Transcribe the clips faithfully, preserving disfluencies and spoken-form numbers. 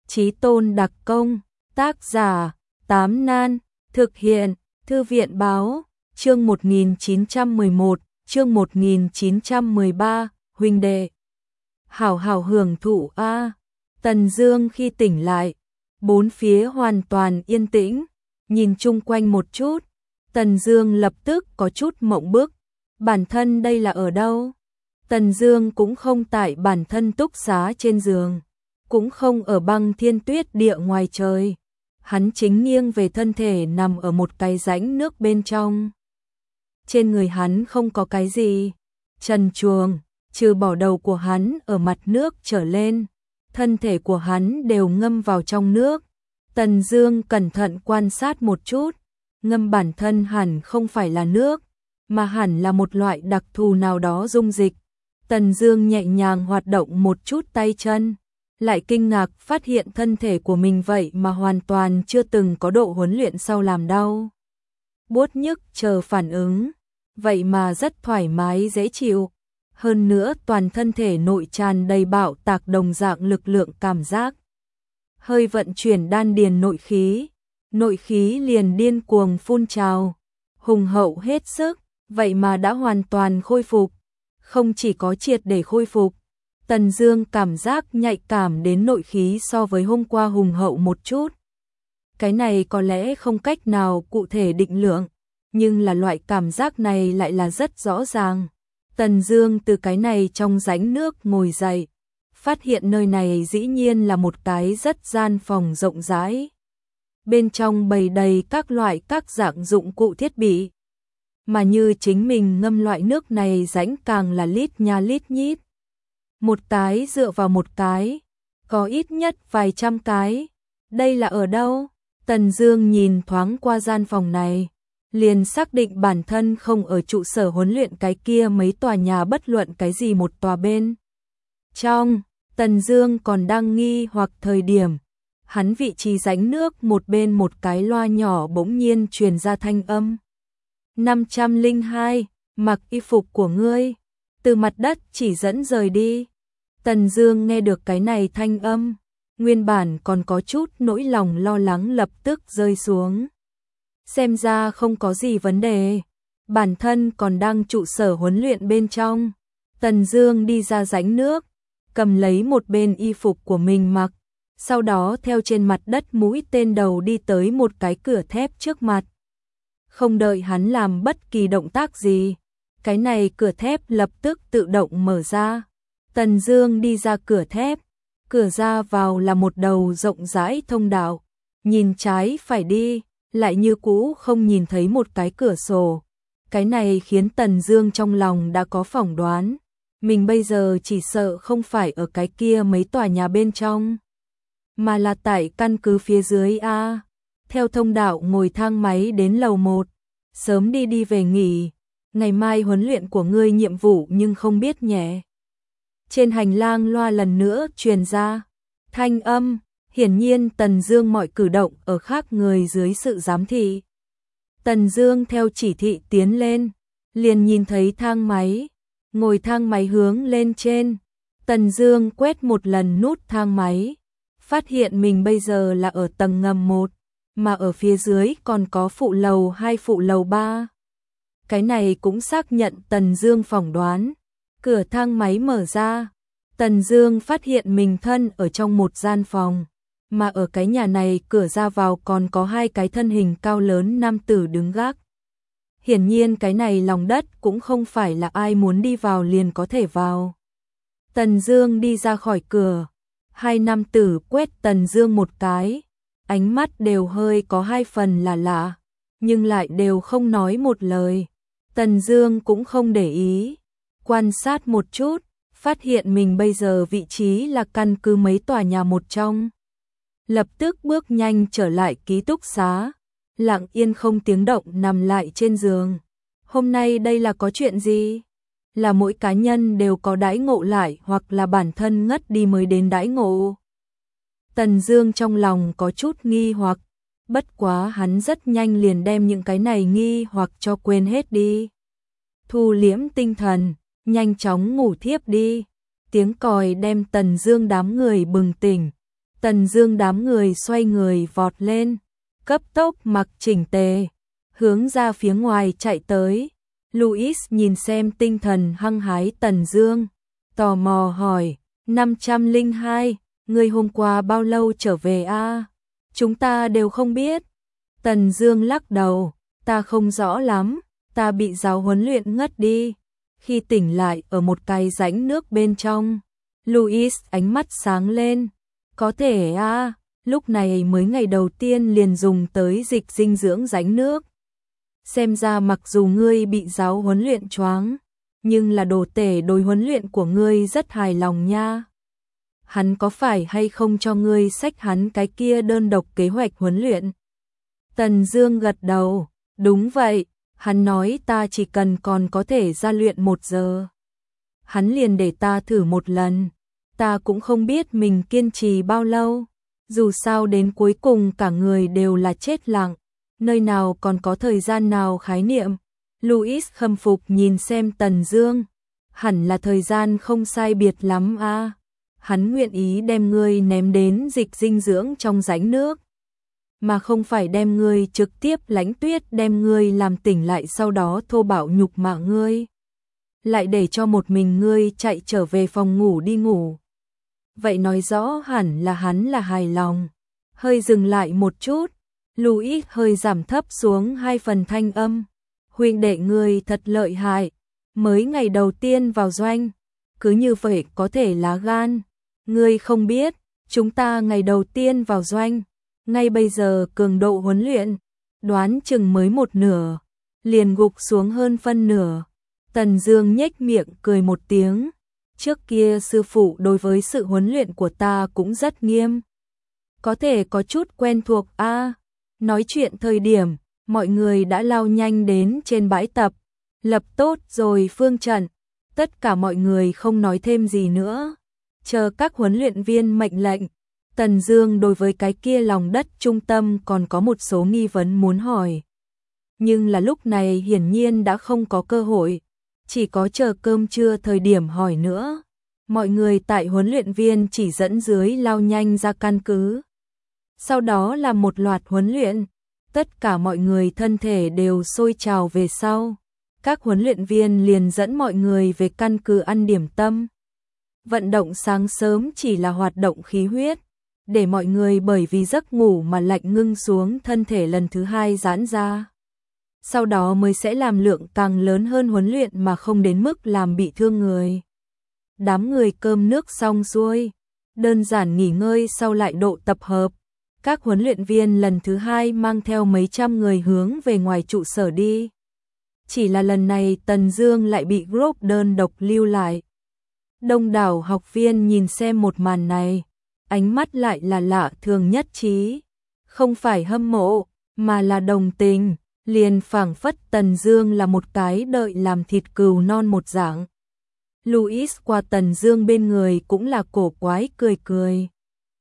Chí tôn đặc công, tác giả, Tám Nan, thực hiện, Thư viện báo, chương một nghìn chín trăm mười một, chương một nghìn chín trăm mười ba, huynh đệ. Hảo hảo hưởng thụ a. Tần Dương khi tỉnh lại, bốn phía hoàn toàn yên tĩnh, nhìn chung quanh một chút, Tần Dương lập tức có chút mộng bức, bản thân đây là ở đâu? Tần Dương cũng không tại bản thân túc xá trên giường, cũng không ở băng thiên tuyết địa ngoài trời. Hắn chính nghiêng về thân thể nằm ở một cái rãnh nước bên trong. Trên người hắn không có cái gì, trần truồng, trừ bỏ đầu của hắn ở mặt nước trở lên, thân thể của hắn đều ngâm vào trong nước. Tần Dương cẩn thận quan sát một chút, ngâm bản thân hẳn không phải là nước, mà hẳn là một loại đặc thù nào đó dung dịch. Tần Dương nhẹ nhàng hoạt động một chút tay chân, lại kinh ngạc phát hiện thân thể của mình vậy mà hoàn toàn chưa từng có độ huấn luyện sau làm đau, buốt nhức chờ phản ứng, vậy mà rất thoải mái dễ chịu. Hơn nữa toàn thân thể nội tràn đầy bạo tạc đồng dạng lực lượng cảm giác. Hơi vận chuyển đan điền nội khí, nội khí liền điên cuồng phun trào, hùng hậu hết sức, vậy mà đã hoàn toàn khôi phục. Không chỉ có triệt để khôi phục, Tần Dương cảm giác nhạy cảm đến nội khí so với hôm qua hùng hậu một chút. Cái này có lẽ không cách nào cụ thể định lượng, nhưng là loại cảm giác này lại là rất rõ ràng. Tần Dương từ cái này trong rãnh nước ngồi dậy, phát hiện nơi này dĩ nhiên là một cái rất gian phòng rộng rãi. Bên trong bày đầy các loại các dạng dụng cụ thiết bị, mà như chính mình ngâm loại nước này rãnh càng là lít nha lít nhít. Một cái dựa vào một cái, có ít nhất vài trăm cái. Đây là ở đâu? Tần Dương nhìn thoáng qua gian phòng này, liền xác định bản thân không ở trụ sở huấn luyện cái kia mấy tòa nhà bất luận cái gì một tòa bên. Trong, Tần Dương còn đang nghi hoặc thời điểm, hắn vị trí rãnh nước một bên một cái loa nhỏ bỗng nhiên truyền ra thanh âm. năm trăm lẻ hai, mặc y phục của ngươi, từ mặt đất chỉ dẫn rời đi. Tần Dương nghe được cái này thanh âm, nguyên bản còn có chút nỗi lòng lo lắng lập tức rơi xuống. Xem ra không có gì vấn đề, bản thân còn đang trụ sở huấn luyện bên trong. Tần Dương đi ra rãnh nước, cầm lấy một bên y phục của mình mặc, sau đó theo trên mặt đất mũi tên đầu đi tới một cái cửa thép trước mặt. Không đợi hắn làm bất kỳ động tác gì, cái này cửa thép lập tức tự động mở ra. Tần Dương đi ra cửa thép, cửa ra vào là một đầu rộng rãi thông đạo, nhìn trái phải đi, lại như cũ không nhìn thấy một cái cửa sổ. Cái này khiến Tần Dương trong lòng đã có phỏng đoán, mình bây giờ chỉ sợ không phải ở cái kia mấy tòa nhà bên trong, mà là tại căn cứ phía dưới a. Theo thông đạo ngồi thang máy đến lầu một, sớm đi đi về nghỉ, ngày mai huấn luyện của ngươi nhiệm vụ nhưng không biết nhẹ. Trên hành lang loa lần nữa truyền ra thanh âm, hiển nhiên Tần Dương mọi cử động ở khác người dưới sự giám thị. Tần Dương theo chỉ thị tiến lên, liền nhìn thấy thang máy, ngồi thang máy hướng lên trên. Tần Dương quét một lần nút thang máy, phát hiện mình bây giờ là ở tầng ngầm một, mà ở phía dưới còn có phụ lầu hai phụ lầu ba. Cái này cũng xác nhận Tần Dương phỏng đoán. Cửa thang máy mở ra, Tần Dương phát hiện mình thân ở trong một gian phòng, mà ở cái nhà này cửa ra vào còn có hai cái thân hình cao lớn nam tử đứng gác. Hiển nhiên cái này lòng đất cũng không phải là ai muốn đi vào liền có thể vào. Tần Dương đi ra khỏi cửa, hai nam tử quét Tần Dương một cái, ánh mắt đều hơi có hai phần là lạ, nhưng lại đều không nói một lời. Tần Dương cũng không để ý, quan sát một chút, phát hiện mình bây giờ vị trí là căn cứ mấy tòa nhà một trong. Lập tức bước nhanh trở lại ký túc xá, lặng yên không tiếng động nằm lại trên giường. Hôm nay đây là có chuyện gì? Là mỗi cá nhân đều có đãi ngộ lại hoặc là bản thân ngất đi mới đến đãi ngộ? Tần Dương trong lòng có chút nghi hoặc, bất quá hắn rất nhanh liền đem những cái này nghi hoặc cho quên hết đi. Thu liễm tinh thần, nhanh chóng ngủ thiếp đi. Tiếng còi đem Tần Dương đám người bừng tỉnh. Tần Dương đám người xoay người vọt lên, cấp tốc mặc chỉnh tề, hướng ra phía ngoài chạy tới. Louis nhìn xem tinh thần hăng hái Tần Dương, tò mò hỏi, năm trăm lẻ hai, ngươi hôm qua bao lâu trở về a? À? Chúng ta đều không biết. Tần Dương lắc đầu, ta không rõ lắm, ta bị giáo huấn luyện ngất đi. Khi tỉnh lại ở một cái rãnh nước bên trong, Louis ánh mắt sáng lên, có thể a, à, lúc này mới ngày đầu tiên liền dùng tới dịch dinh dưỡng rãnh nước. Xem ra mặc dù ngươi bị giáo huấn luyện choáng, nhưng là đồ tể đối huấn luyện của ngươi rất hài lòng nha. Hắn có phải hay không cho ngươi xách hắn cái kia đơn độc kế hoạch huấn luyện? Tần Dương gật đầu, đúng vậy, hắn nói ta chỉ cần còn có thể ra luyện một giờ. Hắn liền để ta thử một lần, ta cũng không biết mình kiên trì bao lâu, dù sao đến cuối cùng cả người đều là chết lặng, nơi nào còn có thời gian nào khái niệm. Louis khâm phục nhìn xem Tần Dương, hẳn là thời gian không sai biệt lắm a. À. Hắn nguyện ý đem ngươi ném đến dịch dinh dưỡng trong rãnh nước, mà không phải đem ngươi trực tiếp Lãnh Tuyết đem ngươi làm tỉnh lại sau đó thô bạo nhục mạ ngươi, lại để cho một mình ngươi chạy trở về phòng ngủ đi ngủ. Vậy nói rõ hẳn là hắn là hài lòng. Hơi dừng lại một chút, Louis hơi giảm thấp xuống hai phần thanh âm. Huynh đệ ngươi thật lợi hại, mới ngày đầu tiên vào doanh, cứ như vậy có thể lá gan. Ngươi không biết, chúng ta ngày đầu tiên vào doanh, ngay bây giờ cường độ huấn luyện, đoán chừng mới một nửa, liền gục xuống hơn phân nửa. Tần Dương nhếch miệng cười một tiếng, trước kia sư phụ đối với sự huấn luyện của ta cũng rất nghiêm, có thể có chút quen thuộc a. À, nói chuyện thời điểm, mọi người đã lao nhanh đến trên bãi tập, lập tốt rồi phương trận, tất cả mọi người không nói thêm gì nữa, chờ các huấn luyện viên mệnh lệnh. Tần Dương đối với cái kia lòng đất trung tâm còn có một số nghi vấn muốn hỏi, nhưng là lúc này hiển nhiên đã không có cơ hội, chỉ có chờ cơm trưa thời điểm hỏi nữa. Mọi người tại huấn luyện viên chỉ dẫn dưới lao nhanh ra căn cứ. Sau đó là một loạt huấn luyện, tất cả mọi người thân thể đều sôi trào về sau. Các huấn luyện viên liền dẫn mọi người về căn cứ ăn điểm tâm. Vận động sáng sớm chỉ là hoạt động khí huyết, để mọi người bởi vì giấc ngủ mà lạnh ngưng xuống thân thể lần thứ hai giãn ra. Sau đó mới sẽ làm lượng càng lớn hơn huấn luyện mà không đến mức làm bị thương người. Đám người cơm nước xong xuôi, đơn giản nghỉ ngơi sau lại độ tập hợp. Các huấn luyện viên lần thứ hai mang theo mấy trăm người hướng về ngoài trụ sở đi. Chỉ là lần này Tần Dương lại bị group đơn độc lưu lại. Đông đảo học viên nhìn xem một màn này, ánh mắt lại là lạ thường nhất trí, không phải hâm mộ, mà là đồng tình, liền phảng phất Tần Dương là một cái đợi làm thịt cừu non một dạng. Louis qua Tần Dương bên người cũng là cổ quái cười cười,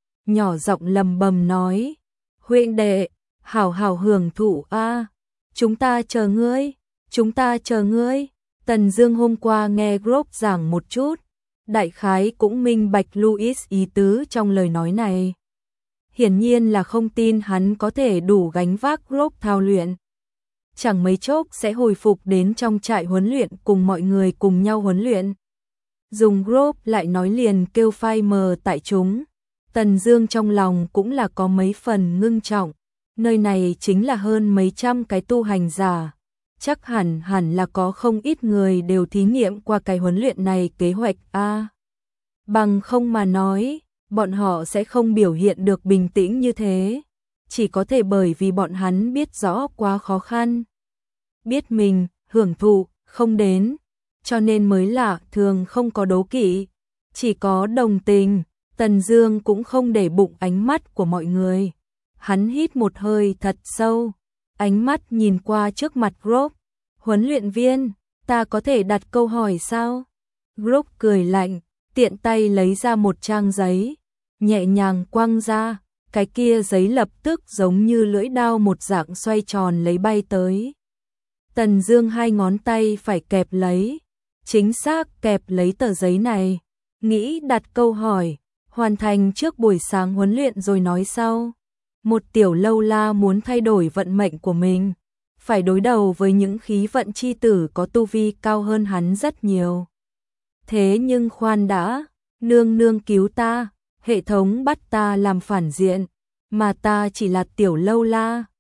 nhỏ giọng lầm bầm nói, huynh đệ, hảo hảo hưởng thụ a, chúng ta chờ ngươi, chúng ta chờ ngươi. Tần Dương hôm qua nghe group giảng một chút, đại khái cũng minh bạch Louis ý tứ trong lời nói này. Hiển nhiên là không tin hắn có thể đủ gánh vác group thao luyện. Chẳng mấy chốc sẽ hồi phục đến trong trại huấn luyện cùng mọi người cùng nhau huấn luyện. Dùng group lại nói liền kêu phai mờ tại chúng. Tần Dương trong lòng cũng là có mấy phần ngưng trọng. Nơi này chính là hơn mấy trăm cái tu hành giả. Chắc hẳn hẳn là có không ít người đều thí nghiệm qua cái huấn luyện này kế hoạch a. Bằng không mà nói, bọn họ sẽ không biểu hiện được bình tĩnh như thế. Chỉ có thể bởi vì bọn hắn biết rõ quá khó khăn. Biết mình, hưởng thụ, không đến. Cho nên mới lạ thường không có đố kỵ. Chỉ có đồng tình. Tần Dương cũng không để bụng ánh mắt của mọi người. Hắn hít một hơi thật sâu. Ánh mắt nhìn qua trước mặt group. Huấn luyện viên, ta có thể đặt câu hỏi sao? Group cười lạnh, tiện tay lấy ra một trang giấy. Nhẹ nhàng quăng ra. Cái kia giấy lập tức giống như lưỡi dao một dạng xoay tròn lấy bay tới. Tần Dương hai ngón tay phải kẹp lấy. Chính xác kẹp lấy tờ giấy này. Nghĩ đặt câu hỏi. hoàn thành trước buổi sáng huấn luyện rồi nói sau. Một tiểu lâu la muốn thay đổi vận mệnh của mình, phải đối đầu với những khí vận chi tử có tu vi cao hơn hắn rất nhiều. Thế nhưng khoan đã, nương nương cứu ta, hệ thống bắt ta làm phản diện, mà ta chỉ là tiểu lâu la,